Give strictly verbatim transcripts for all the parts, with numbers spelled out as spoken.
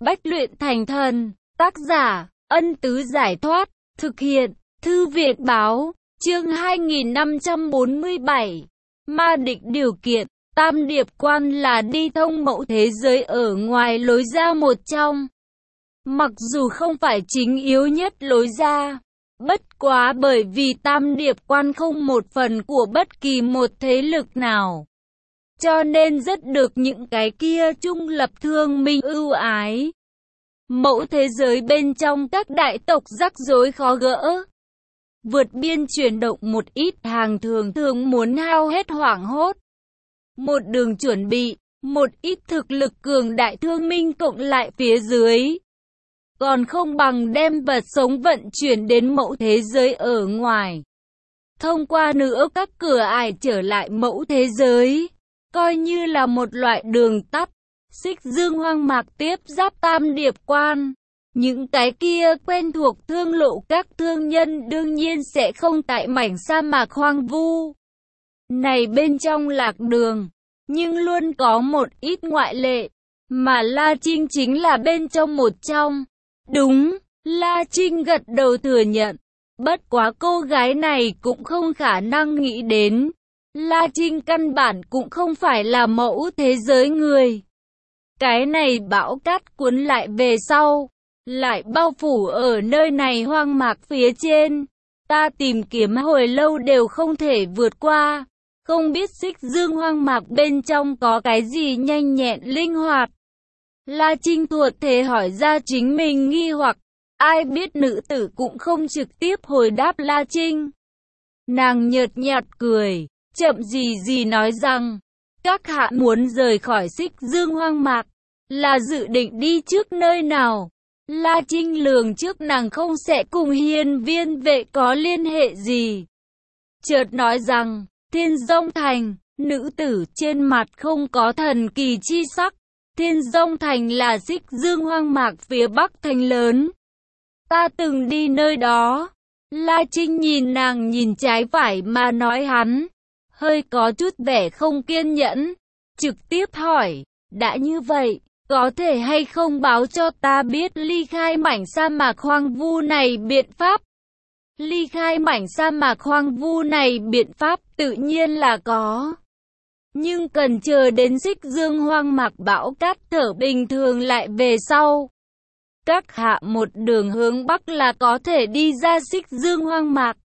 Bách luyện thành thần. Tác giả, Ân Tứ Giải Thoát. Thực hiện, Thư Việt Báo. Chương hai nghìn năm trăm bốn mươi bảy. Ma địch điều kiện. Tam điệp quan là đi thông mẫu thế giới ở ngoài lối ra một trong. Mặc dù không phải chính yếu nhất lối ra, bất quá bởi vì tam điệp quan không một phần của bất kỳ một thế lực nào, cho nên rất được những cái kia trung lập thương minh ưu ái. Mẫu thế giới bên trong các đại tộc rắc rối khó gỡ. Vượt biên chuyển động một ít hàng thường thường muốn hao hết hoảng hốt. Một đường chuẩn bị, một ít thực lực cường đại thương minh cộng lại phía dưới. Còn không bằng đem vật sống vận chuyển đến mẫu thế giới ở ngoài. Thông qua nữa các cửa ải trở lại mẫu thế giới. Coi như là một loại đường tắt. Xích dương hoang mạc tiếp giáp tam điệp quan. Những cái kia quen thuộc thương lộ các thương nhân đương nhiên sẽ không tại mảnh sa mạc hoang vu này bên trong lạc đường. Nhưng luôn có một ít ngoại lệ. Mà La Trinh chính là bên trong một trong. Đúng, La Trinh gật đầu thừa nhận. Bất quá cô gái này cũng không khả năng nghĩ đến. La Trinh căn bản cũng không phải là mẫu thế giới người. Cái này bão cát cuốn lại về sau, lại bao phủ ở nơi này hoang mạc phía trên. Ta tìm kiếm hồi lâu đều không thể vượt qua. Không biết xích dương hoang mạc bên trong có cái gì nhanh nhẹn linh hoạt. La Trinh thuận thể hỏi ra chính mình nghi hoặc. Ai biết nữ tử cũng không trực tiếp hồi đáp La Trinh. Nàng nhợt nhạt cười, chậm gì gì nói rằng, các hạ muốn rời khỏi xích dương hoang mạc, là dự định đi trước nơi nào? La Trinh lường trước nàng không sẽ cùng hiên viên vệ có liên hệ gì. Chợt nói rằng, Thiên Dông Thành. Nữ tử trên mặt không có thần kỳ chi sắc. Thiên Dông Thành là xích dương hoang mạc phía bắc thành lớn. Ta từng đi nơi đó. La Trinh nhìn nàng nhìn trái phải mà nói hắn. Hơi có chút vẻ không kiên nhẫn. Trực tiếp hỏi, đã như vậy, có thể hay không báo cho ta biết ly khai mảnh sa mạc hoang vu này biện pháp? Ly khai mảnh sa mạc hoang vu này biện pháp tự nhiên là có. Nhưng cần chờ đến xích dương hoang mạc bão cát thở bình thường lại về sau. Các hạ một đường hướng bắc là có thể đi ra xích dương hoang mạc.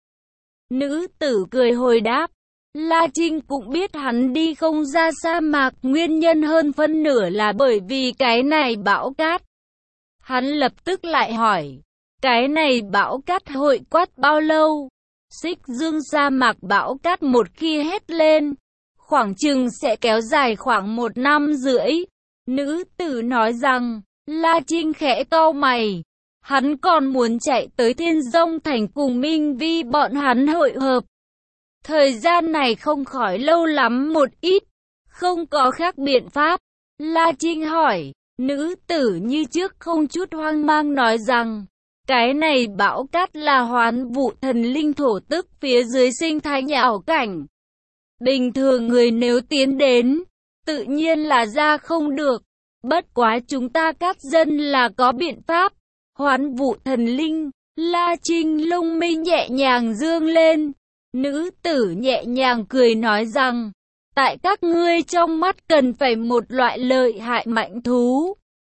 Nữ tử cười hồi đáp. La Trinh cũng biết hắn đi không ra sa mạc, nguyên nhân hơn phân nửa là bởi vì cái này bão cát. Hắn lập tức lại hỏi, cái này bão cát hội quát bao lâu? Xích dương sa mạc bão cát một khi hét lên, khoảng chừng sẽ kéo dài khoảng một năm rưỡi. Nữ tử nói rằng, La Trinh khẽ cau mày, hắn còn muốn chạy tới Thiên Dông Thành cùng Minh Vi bọn hắn hội hợp. Thời gian này không khỏi lâu lắm một ít, không có khác biện pháp. La Trinh hỏi, nữ tử như trước không chút hoang mang nói rằng, cái này bão cát là hoán vụ thần linh thổ tức phía dưới sinh thái ảo cảnh. Bình thường người nếu tiến đến, tự nhiên là ra không được. Bất quá chúng ta cát dân là có biện pháp. Hoán vụ thần linh, La Trinh lông mi nhẹ nhàng dương lên. Nữ tử nhẹ nhàng cười nói rằng, tại các ngươi trong mắt cần phải một loại lợi hại mạnh thú.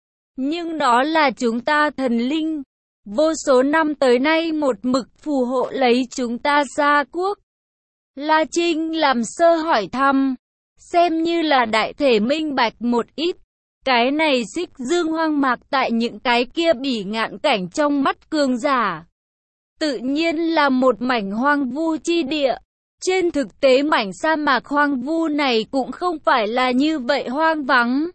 Nhưng đó là chúng ta thần linh. Vô số năm tới nay một mực phù hộ lấy chúng ta gia quốc. La Trinh làm sơ hỏi thăm, xem như là đại thể minh bạch một ít. Cái này xích dương hoang mạc tại những cái kia bỉ ngạn cảnh trong mắt cường giả. Tự nhiên là một mảnh hoang vu chi địa. Trên thực tế mảnh sa mạc hoang vu này cũng không phải là như vậy hoang vắng.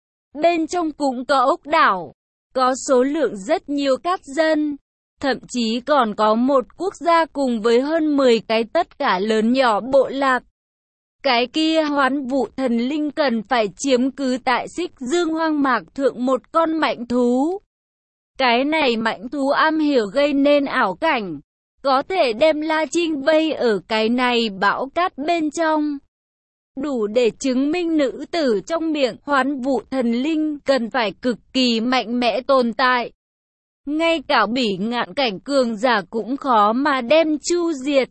Bên trong cũng có ốc đảo, có số lượng rất nhiều cát dân. Thậm chí còn có một quốc gia cùng với hơn mười cái tất cả lớn nhỏ bộ lạc. Cái kia hoán vụ thần linh cần phải chiếm cứ tại xích dương hoang mạc thượng một con mạnh thú. Cái này mạnh thú am hiểu gây nên ảo cảnh, có thể đem La Trinh vây ở cái này bão cát bên trong. đủ để chứng minh nữ tử trong miệng Hoán Vũ thần linh cần phải cực kỳ mạnh mẽ tồn tại. Ngay cả bỉ ngạn cảnh cường giả cũng khó mà đem chu diệt.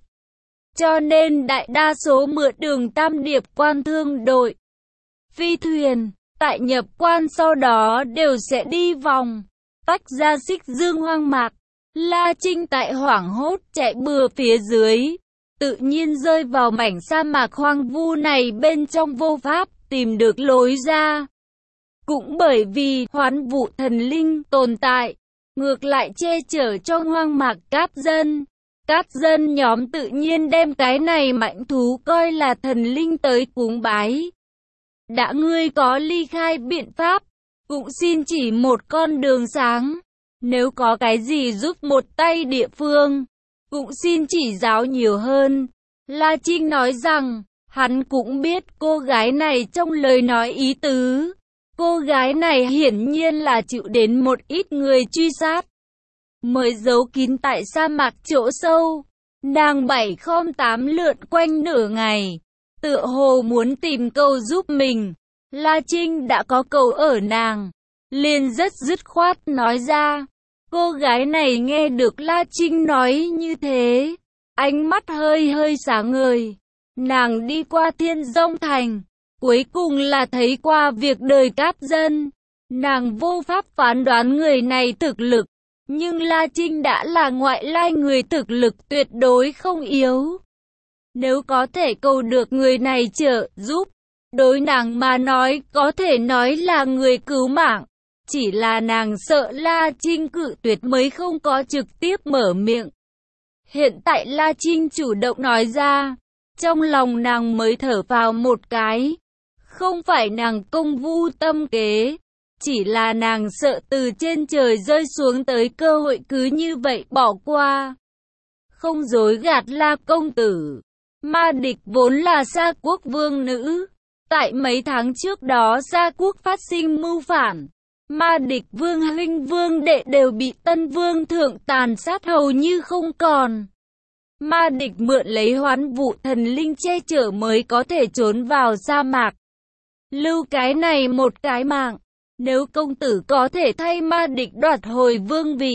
Cho nên đại đa số mượn đường Tam Điệp quan thương đội, phi thuyền, tại nhập quan sau đó đều sẽ đi vòng, tách ra Xích Dương hoang mạc. La Trinh tại hoảng hốt chạy bừa phía dưới, tự nhiên rơi vào mảnh sa mạc hoang vu này bên trong vô pháp tìm được lối ra. Cũng bởi vì Hoán Vũ thần linh tồn tại, ngược lại che chở cho hoang mạc cát dân. Cát dân nhóm tự nhiên đem cái này mãnh thú coi là thần linh tới cúng bái. Đã ngươi có ly khai biện pháp, cũng xin chỉ một con đường sáng. Nếu có cái gì giúp một tay địa phương, cũng xin chỉ giáo nhiều hơn. La Trinh nói rằng, hắn cũng biết cô gái này trong lời nói ý tứ. Cô gái này hiển nhiên là chịu đến một ít người truy sát, mới giấu kín tại sa mạc chỗ sâu. Nàng bảy khom tám lượn quanh nửa ngày, tựa hồ muốn tìm câu giúp mình. La Trinh đã có câu ở nàng, liền rất dứt khoát nói ra. Cô gái này nghe được La Trinh nói như thế, ánh mắt hơi hơi sáng ngời. Nàng đi qua Thiên Dông Thành, cuối cùng là thấy qua việc đời cát dân. Nàng vô pháp phán đoán người này thực lực, nhưng La Trinh đã là ngoại lai người thực lực tuyệt đối không yếu. Nếu có thể cầu được người này trợ giúp, đối nàng mà nói có thể nói là người cứu mạng. Chỉ là nàng sợ La Trinh cự tuyệt mới không có trực tiếp mở miệng. Hiện tại La Trinh chủ động nói ra, trong lòng nàng mới thở vào một cái. Không phải nàng công vu tâm kế, chỉ là nàng sợ từ trên trời rơi xuống tới cơ hội cứ như vậy bỏ qua. Không dối gạt La công tử, Ma Địch vốn là Sa Quốc vương nữ. Tại mấy tháng trước đó Sa Quốc phát sinh mưu phản, Ma Địch vương huynh vương đệ đều bị Tân Vương thượng tàn sát hầu như không còn. Ma Địch mượn lấy Hoán Vũ thần linh che chở mới có thể trốn vào sa mạc, lưu cái này một cái mạng. Nếu công tử có thể thay Ma Địch đoạt hồi vương vị,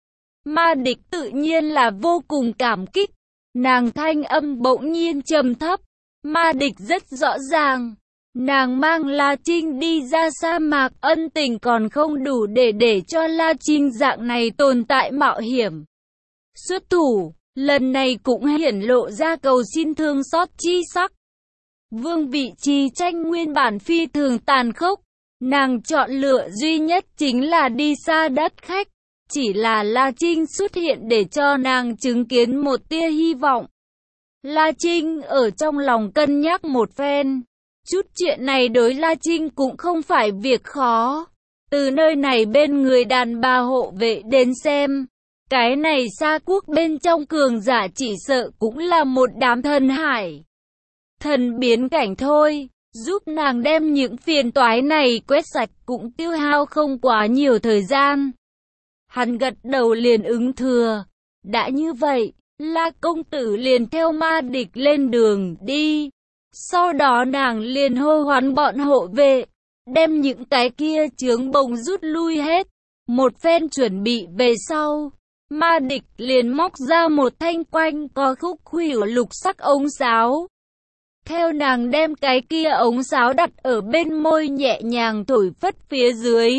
Ma Địch tự nhiên là vô cùng cảm kích. Nàng thanh âm bỗng nhiên trầm thấp. Ma Địch rất rõ ràng, nàng mang La Trinh đi ra sa mạc, ân tình còn không đủ để để cho La Trinh dạng này tồn tại mạo hiểm xuất thủ. Lần này cũng hiển lộ ra cầu xin thương xót chi sắc. Vương vị chi tranh nguyên bản phi thường tàn khốc, nàng chọn lựa duy nhất chính là đi xa đất khách. Chỉ là La Trinh xuất hiện để cho nàng chứng kiến một tia hy vọng. La Trinh ở trong lòng cân nhắc một phen. Chút chuyện này đối La Trinh cũng không phải việc khó. Từ nơi này bên người đàn bà hộ vệ đến xem, cái này Sa Quốc bên trong cường giả chỉ sợ cũng là một đám thần hải, thần biến cảnh thôi. Giúp nàng đem những phiền toái này quét sạch cũng tiêu hao không quá nhiều thời gian. Hắn gật đầu liền ứng thừa. Đã như vậy, La công tử liền theo Ma Địch lên đường đi. Sau đó nàng liền hô hoán bọn hộ vệ, đem những cái kia chướng bồng rút lui hết. Một phen chuẩn bị về sau, Ma Địch liền móc ra một thanh quanh có khúc khuỷu lục sắc ống sáo. Theo nàng đem cái kia ống sáo đặt ở bên môi nhẹ nhàng thổi phất phía dưới,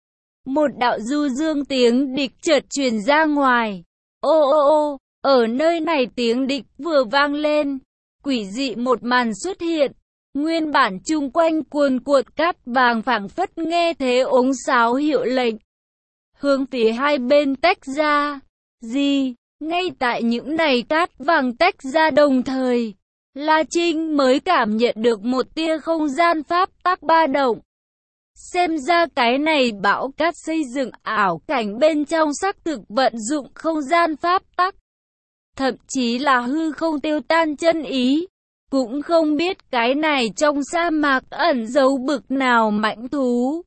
một đạo du dương tiếng địch chợt truyền ra ngoài. Ô ô ô, ở nơi này tiếng địch vừa vang lên, quỷ dị một màn xuất hiện. Nguyên bản chung quanh cuồn cuộn cát vàng phảng phất nghe thế ống sáo hiệu lệnh, hướng phía hai bên tách ra. Gì? Ngay tại những này cát vàng tách ra đồng thời, La Trinh mới cảm nhận được một tia không gian pháp tắc ba động. Xem ra cái này bão cát xây dựng ảo cảnh bên trong xác thực vận dụng không gian pháp tắc. Thậm chí là hư không tiêu tan chân ý. Cũng không biết cái này trong sa mạc ẩn giấu bực nào mãnh thú,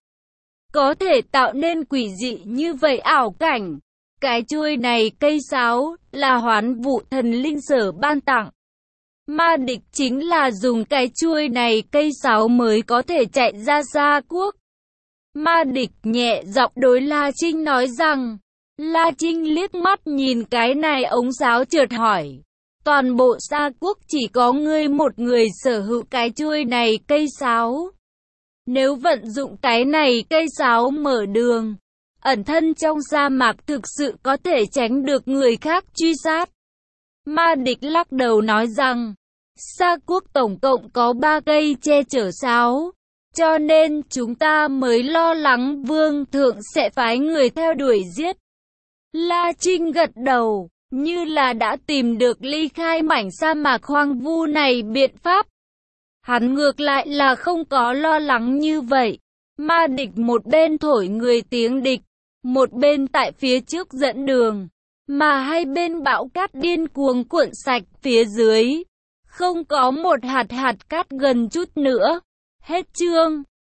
có thể tạo nên quỷ dị như vậy ảo cảnh. Cái chuôi này cây sáo là Hoán Vũ thần linh sở ban tặng. Ma địch chính là dùng cái chuôi này cây sáo mới có thể chạy ra Gia Quốc. Ma địch nhẹ giọng đối La Trinh nói rằng. La Trinh liếc mắt nhìn cái này ống sáo chợt hỏi. Toàn bộ Gia Quốc chỉ có ngươi một người sở hữu cái chuôi này cây sáo. Nếu vận dụng cái này cây sáo mở đường, ẩn thân trong sa mạc thực sự có thể tránh được người khác truy sát. Ma địch lắc đầu nói rằng, Gia Quốc tổng cộng có ba cây che chở sáo, cho nên chúng ta mới lo lắng vương thượng sẽ phái người theo đuổi giết. La Trinh gật đầu, như là đã tìm được ly khai mảnh sa mạc hoang vu này biện pháp. Hắn ngược lại là không có lo lắng như vậy. Ma địch một bên thổi người tiếng địch, một bên tại phía trước dẫn đường, mà hai bên bão cát điên cuồng cuộn sạch phía dưới. Không có một hạt hạt cát gần chút nữa. Hết chương.